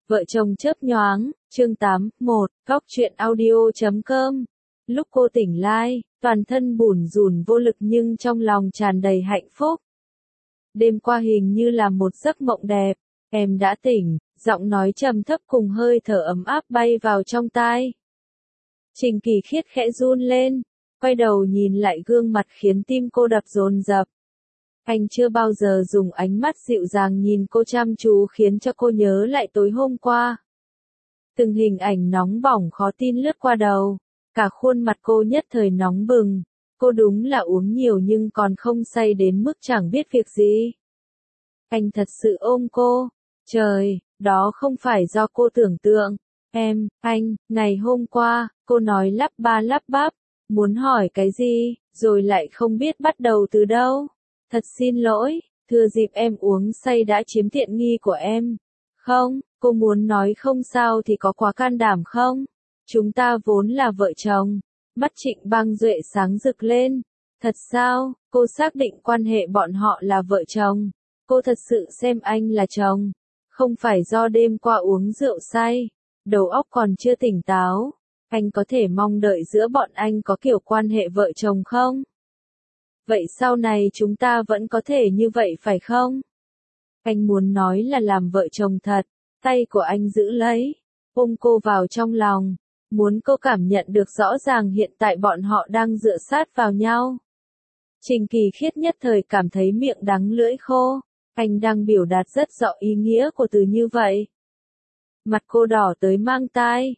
Vợ chồng chớp nhoáng, chương 8, 1, góc truyện audio.com. Lúc cô tỉnh lại, toàn thân bủn rủn vô lực nhưng trong lòng tràn đầy hạnh phúc. Đêm qua hình như là một giấc mộng đẹp, em đã tỉnh, giọng nói trầm thấp cùng hơi thở ấm áp bay vào trong tai. Trình Kỳ Khiết khẽ run lên, quay đầu nhìn lại gương mặt khiến tim cô đập dồn dập. Anh chưa bao giờ dùng ánh mắt dịu dàng nhìn cô chăm chú khiến cho cô nhớ lại tối hôm qua. Từng hình ảnh nóng bỏng khó tin lướt qua đầu, cả khuôn mặt cô nhất thời nóng bừng, cô đúng là uống nhiều nhưng còn không say đến mức chẳng biết việc gì. Anh thật sự ôm cô, trời, đó không phải do cô tưởng tượng. Anh, ngày hôm qua, cô nói lắp ba lắp bắp, muốn hỏi cái gì, rồi lại không biết bắt đầu từ đâu. Thật xin lỗi, thừa dịp em uống say đã chiếm tiện nghi của em. Không, cô muốn nói không sao thì có quá can đảm không? Chúng ta vốn là vợ chồng. Mắt Trịnh Băng Duệ sáng rực lên. Thật sao, cô xác định quan hệ bọn họ là vợ chồng. Cô thật sự xem anh là chồng. Không phải do đêm qua uống rượu say, đầu óc còn chưa tỉnh táo. Anh có thể mong đợi giữa bọn anh có kiểu quan hệ vợ chồng không? Vậy sau này chúng ta vẫn có thể như vậy phải không? Anh muốn nói là làm vợ chồng thật, tay của anh giữ lấy, ôm cô vào trong lòng, muốn cô cảm nhận được rõ ràng hiện tại bọn họ đang dựa sát vào nhau. Trình Kỳ Khiết nhất thời cảm thấy miệng đắng lưỡi khô, anh đang biểu đạt rất rõ ý nghĩa của từ như vậy. Mặt cô đỏ tới mang tai,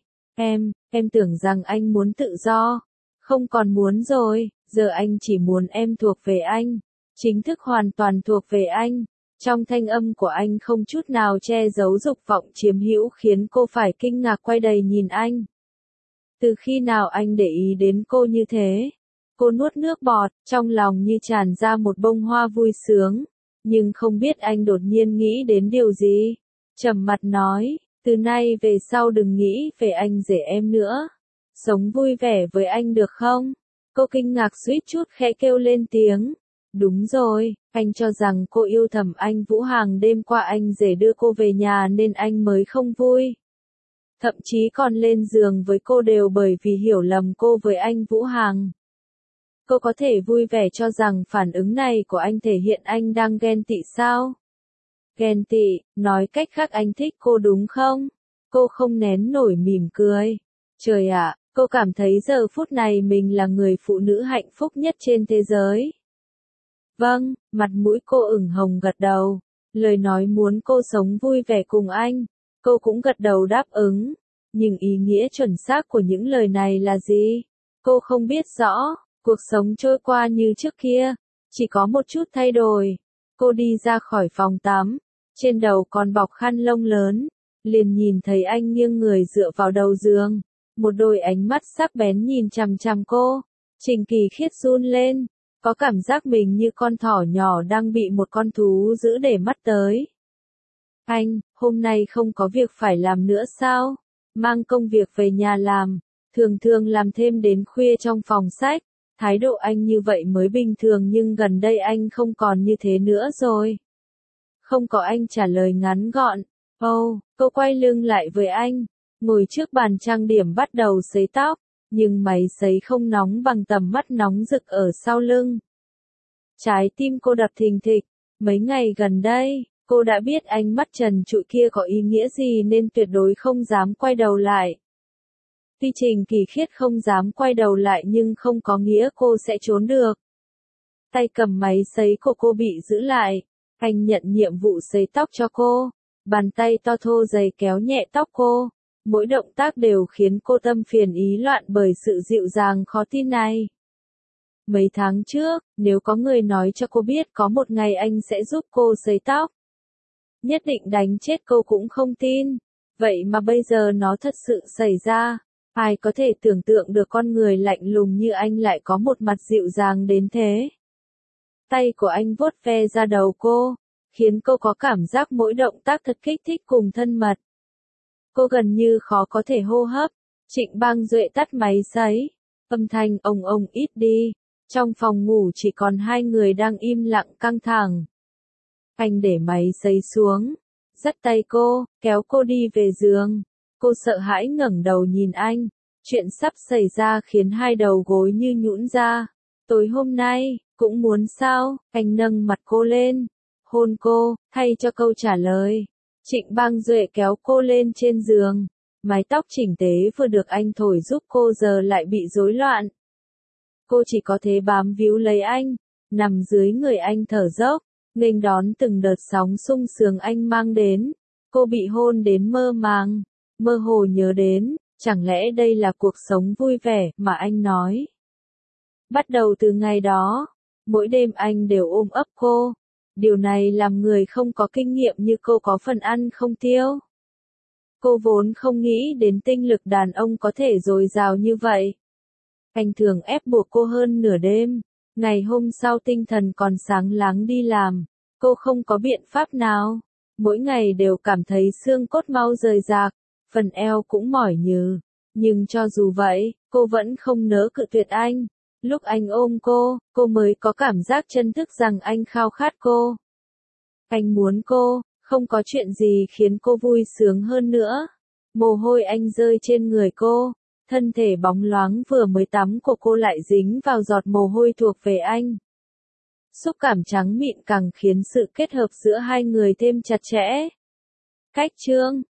em tưởng rằng anh muốn tự do, không còn muốn rồi. Giờ anh chỉ muốn em thuộc về anh, chính thức hoàn toàn thuộc về anh. Trong thanh âm của anh không chút nào che giấu dục vọng chiếm hữu khiến cô phải kinh ngạc quay đầy nhìn anh. Từ khi nào anh để ý đến cô như thế? Cô nuốt nước bọt, trong lòng như tràn ra một bông hoa vui sướng, nhưng không biết anh đột nhiên nghĩ đến điều gì. Trầm mặt nói, từ nay về sau đừng nghĩ về anh rể em nữa. Sống vui vẻ với anh được không? Cô kinh ngạc suýt chút khẽ kêu lên tiếng. Đúng rồi, anh cho rằng cô yêu thầm anh Vũ Hàng, đêm qua anh rể đưa cô về nhà nên anh mới không vui. Thậm chí còn lên giường với cô đều bởi vì hiểu lầm cô với anh Vũ Hàng. Cô có thể vui vẻ cho rằng phản ứng này của anh thể hiện anh đang ghen tị sao? Ghen tị, nói cách khác anh thích cô đúng không? Cô không nén nổi mỉm cười. Trời ạ! Cô cảm thấy giờ phút này mình là người phụ nữ hạnh phúc nhất trên thế giới. Vâng, mặt mũi cô ửng hồng gật đầu. Lời nói muốn cô sống vui vẻ cùng anh. Cô cũng gật đầu đáp ứng. Nhưng ý nghĩa chuẩn xác của những lời này là gì? Cô không biết rõ. Cuộc sống trôi qua như trước kia, chỉ có một chút thay đổi. Cô đi ra khỏi phòng tắm, trên đầu còn bọc khăn lông lớn. Liền nhìn thấy anh nghiêng người dựa vào đầu giường. Một đôi ánh mắt sắc bén nhìn chằm chằm cô. Trình Kỳ Khiết run lên, có cảm giác mình như con thỏ nhỏ đang bị một con thú dữ để mắt tới. Anh, hôm nay không có việc phải làm nữa sao? Mang công việc về nhà làm, thường làm thêm đến khuya trong phòng sách. Thái độ anh như vậy mới bình thường nhưng gần đây anh không còn như thế nữa rồi. Không có anh trả lời ngắn gọn. Cô quay lưng lại với anh. Ngồi trước bàn trang điểm bắt đầu sấy tóc, nhưng máy sấy không nóng bằng tầm mắt nóng rực ở sau lưng. Trái tim cô đập thình thịch, mấy ngày gần đây, cô đã biết ánh mắt trần trụi kia có ý nghĩa gì nên tuyệt đối không dám quay đầu lại. Tuy Trình Kỳ Khiết không dám quay đầu lại nhưng không có nghĩa cô sẽ trốn được. Tay cầm máy sấy của cô bị giữ lại, anh nhận nhiệm vụ sấy tóc cho cô, bàn tay to thô dày kéo nhẹ tóc cô. Mỗi động tác đều khiến cô tâm phiền ý loạn bởi sự dịu dàng khó tin này. Mấy tháng trước, nếu có người nói cho cô biết có một ngày anh sẽ giúp cô sấy tóc, nhất định đánh chết cô cũng không tin. Vậy mà bây giờ nó thật sự xảy ra. Ai có thể tưởng tượng được con người lạnh lùng như anh lại có một mặt dịu dàng đến thế. Tay của anh vuốt ve ra đầu cô, khiến cô có cảm giác mỗi động tác thật kích thích cùng thân mật. Cô gần như khó có thể hô hấp. Trịnh Băng Duệ tắt máy sấy. Âm thanh ông ít đi. Trong phòng ngủ chỉ còn hai người đang im lặng căng thẳng. Anh để máy sấy xuống, dắt tay cô, kéo cô đi về giường. Cô sợ hãi ngẩng đầu nhìn anh. Chuyện sắp xảy ra khiến hai đầu gối như nhũn ra. Tối hôm nay, cũng muốn sao? Anh nâng mặt cô lên, hôn cô, thay cho câu trả lời. Trịnh Bang Duệ kéo cô lên trên giường. Mái tóc chỉnh tề vừa được anh thổi giúp cô giờ lại bị rối loạn. Cô chỉ có thể bám víu lấy anh, nằm dưới người anh thở dốc, nghênh đón từng đợt sóng sung sướng anh mang đến. Cô bị hôn đến mơ màng, mơ hồ nhớ đến, chẳng lẽ đây là cuộc sống vui vẻ mà anh nói. Bắt đầu từ ngày đó, mỗi đêm anh đều ôm ấp cô. Điều này làm người không có kinh nghiệm như cô có phần ăn không tiêu. Cô vốn không nghĩ đến tinh lực đàn ông có thể dồi dào như vậy. Anh thường ép buộc cô hơn nửa đêm. Ngày hôm sau tinh thần còn sáng láng đi làm. Cô không có biện pháp nào. Mỗi ngày đều cảm thấy xương cốt mau rời rạc. Phần eo cũng mỏi nhừ. Nhưng cho dù vậy, cô vẫn không nỡ cự tuyệt anh. Lúc anh ôm cô mới có cảm giác chân thức rằng anh khao khát cô. Anh muốn cô, không có chuyện gì khiến cô vui sướng hơn nữa. Mồ hôi anh rơi trên người cô, thân thể bóng loáng vừa mới tắm của cô lại dính vào giọt mồ hôi thuộc về anh. Xúc cảm trắng mịn càng khiến sự kết hợp giữa hai người thêm chặt chẽ. Cách chương